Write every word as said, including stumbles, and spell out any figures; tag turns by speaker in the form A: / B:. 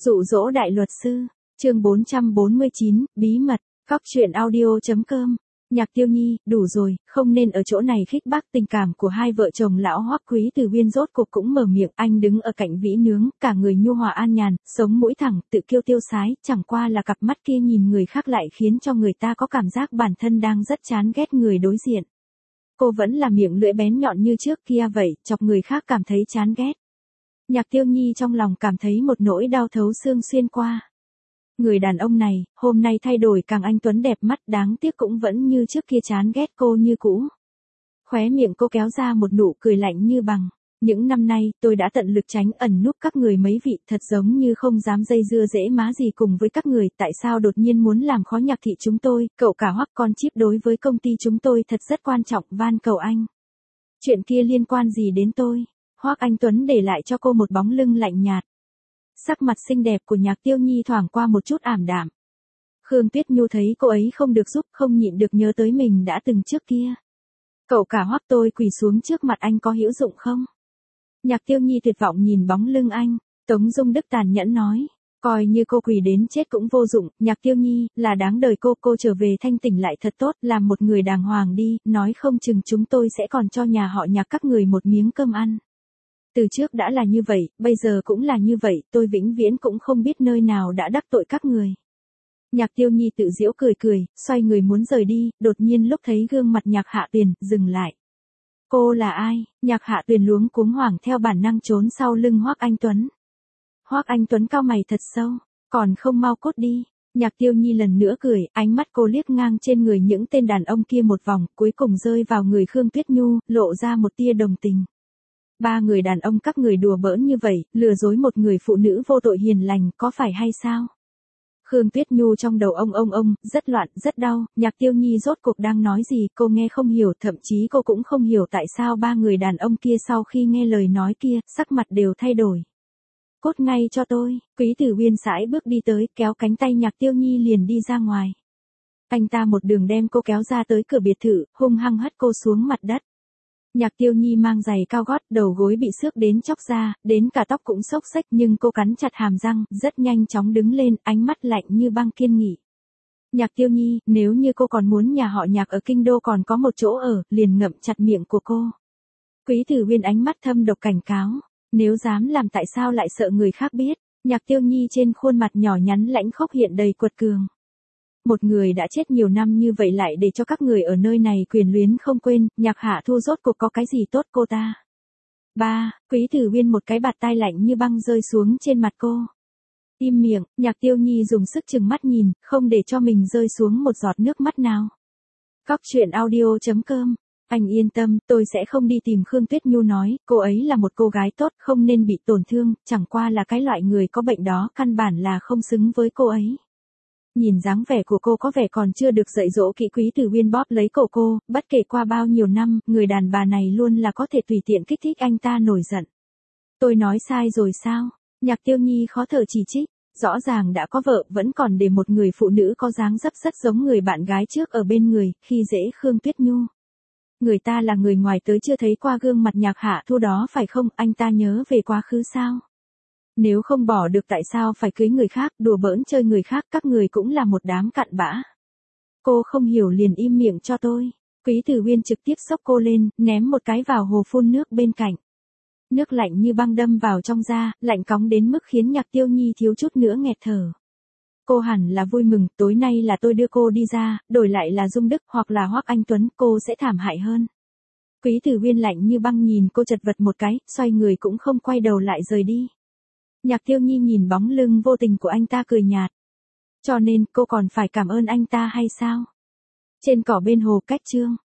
A: Dụ dỗ đại luật sư, chương bốn trăm bốn mươi chín, bí mật, cóc truyện audio chấm com. Nhạc Tiêu Nhi, đủ rồi, không nên ở chỗ này khích bác tình cảm của hai vợ chồng lão Hoắc Quý Từ Viên rốt cuộc cũng mở miệng. Anh đứng ở cạnh vĩ nướng, cả người nhu hòa an nhàn, sống mũi thẳng, tự kiêu tiêu sái, chẳng qua là cặp mắt kia nhìn người khác lại khiến cho người ta có cảm giác bản thân đang rất chán ghét người đối diện. Cô vẫn là miệng lưỡi bén nhọn như trước kia vậy, chọc người khác cảm thấy chán ghét. Nhạc Tiêu Nhi trong lòng cảm thấy một nỗi đau thấu xương xuyên qua. Người đàn ông này, hôm nay thay đổi càng anh tuấn đẹp mắt, đáng tiếc cũng vẫn như trước kia chán ghét cô như cũ. Khóe miệng cô kéo ra một nụ cười lạnh như bằng. Những năm nay, tôi đã tận lực tránh ẩn núp các người mấy vị, thật giống như không dám dây dưa dễ má gì cùng với các người, tại sao đột nhiên muốn làm khó Nhạc thị chúng tôi, cậu cả Hoắc con chip đối với công ty chúng tôi thật rất quan trọng, van cầu anh. Chuyện kia liên quan gì đến tôi? Hoắc Anh Tuấn để lại cho cô một bóng lưng lạnh nhạt. Sắc mặt xinh đẹp của Nhạc Tiêu Nhi thoảng qua một chút ảm đạm. Khương Tuyết Nhu thấy cô ấy không được giúp, không nhịn được nhớ tới mình đã từng trước kia. Cậu cả Hoắc, tôi quỳ xuống trước mặt anh có hữu dụng không? Nhạc Tiêu Nhi tuyệt vọng nhìn bóng lưng anh. Tống Dung Đức tàn nhẫn nói, coi như cô quỳ đến chết cũng vô dụng. Nhạc Tiêu Nhi, là đáng đời cô, cô trở về thanh tỉnh lại thật tốt, làm một người đàng hoàng đi, nói không chừng chúng tôi sẽ còn cho nhà họ Nhạc các người một miếng cơm ăn. Từ trước đã là như vậy, bây giờ cũng là như vậy, tôi vĩnh viễn cũng không biết nơi nào đã đắc tội các người. Nhạc Tiêu Nhi tự giễu cười cười, xoay người muốn rời đi, đột nhiên lúc thấy gương mặt Nhạc Hạ Tuyền, dừng lại. Cô là ai? Nhạc Hạ Tuyền luống cuống hoảng theo bản năng trốn sau lưng Hoắc Anh Tuấn. Hoắc Anh Tuấn cau mày thật sâu, còn không mau cút đi. Nhạc Tiêu Nhi lần nữa cười, ánh mắt cô liếc ngang trên người những tên đàn ông kia một vòng, cuối cùng rơi vào người Khương Tuyết Nhu, lộ ra một tia đồng tình. Ba người đàn ông các người đùa bỡn như vậy, lừa dối một người phụ nữ vô tội hiền lành, có phải hay sao? Khương Tuyết Nhu trong đầu ông ông ông, rất loạn, rất đau. Nhạc Tiêu Nhi rốt cuộc đang nói gì, cô nghe không hiểu, thậm chí cô cũng không hiểu tại sao ba người đàn ông kia sau khi nghe lời nói kia, sắc mặt đều thay đổi. Cút ngay cho tôi. Quý Tử Uyên sải bước đi tới, kéo cánh tay Nhạc Tiêu Nhi liền đi ra ngoài. Anh ta một đường đem cô kéo ra tới cửa biệt thự, hung hăng hất cô xuống mặt đất. Nhạc Tiêu Nhi mang giày cao gót, đầu gối bị xước đến chóc ra, đến cả tóc cũng xốc xếch, nhưng cô cắn chặt hàm răng, rất nhanh chóng đứng lên, ánh mắt lạnh như băng kiên nghị. Nhạc Tiêu Nhi, nếu như cô còn muốn nhà họ Nhạc ở kinh đô còn có một chỗ ở, liền ngậm chặt miệng của cô. Quý Tử Uyên ánh mắt thâm độc cảnh cáo, nếu dám làm tại sao lại sợ người khác biết? Nhạc Tiêu Nhi trên khuôn mặt nhỏ nhắn lãnh khốc hiện đầy quật cường. Một người đã chết nhiều năm như vậy lại để cho các người ở nơi này quyền luyến không quên, Nhạc Hạ Thu rốt cuộc có cái gì tốt cô ta? Ba, Quý Tử Uyên một cái bạt tai lạnh như băng rơi xuống trên mặt cô. Im miệng, Nhạc Tiêu Nhi dùng sức chừng mắt nhìn, không để cho mình rơi xuống một giọt nước mắt nào. Cóc truyện audio chấm com. Anh yên tâm, tôi sẽ không đi tìm Khương Tuyết Nhu nói, cô ấy là một cô gái tốt, không nên bị tổn thương, chẳng qua là cái loại người có bệnh đó, căn bản là không xứng với cô ấy. Nhìn dáng vẻ của cô có vẻ còn chưa được dạy dỗ kỹ. Quý Tử Uyên bóp lấy cổ cô, bất kể qua bao nhiêu năm, người đàn bà này luôn là có thể tùy tiện kích thích anh ta nổi giận. Tôi nói sai rồi sao? Nhạc Tiêu Nhi khó thở chỉ trích, rõ ràng đã có vợ vẫn còn để một người phụ nữ có dáng dấp rất giống người bạn gái trước ở bên người, khi dễ Khương Tuyết Nhu. Người ta là người ngoài tới chưa thấy qua gương mặt Nhạc Hạ Thu đó phải không? Anh ta nhớ về quá khứ sao? Nếu không bỏ được tại sao phải cưới người khác, đùa bỡn chơi người khác, các người cũng là một đám cặn bã. Cô không hiểu liền im miệng cho tôi. Quý Tử Uyên trực tiếp xốc cô lên, ném một cái vào hồ phun nước bên cạnh. Nước lạnh như băng đâm vào trong da, lạnh cóng đến mức khiến Nhạc Tiêu Nhi thiếu chút nữa nghẹt thở. Cô hẳn là vui mừng, tối nay là tôi đưa cô đi ra, đổi lại là Dung Đức hoặc là Hoắc Anh Tuấn, cô sẽ thảm hại hơn. Quý Tử Uyên lạnh như băng nhìn cô chật vật một cái, xoay người cũng không quay đầu lại rời đi. Nhạc Tiêu Nhi nhìn bóng lưng vô tình của anh ta cười nhạt. Cho nên cô còn phải cảm ơn anh ta hay sao? Trên cỏ bên hồ cách chương.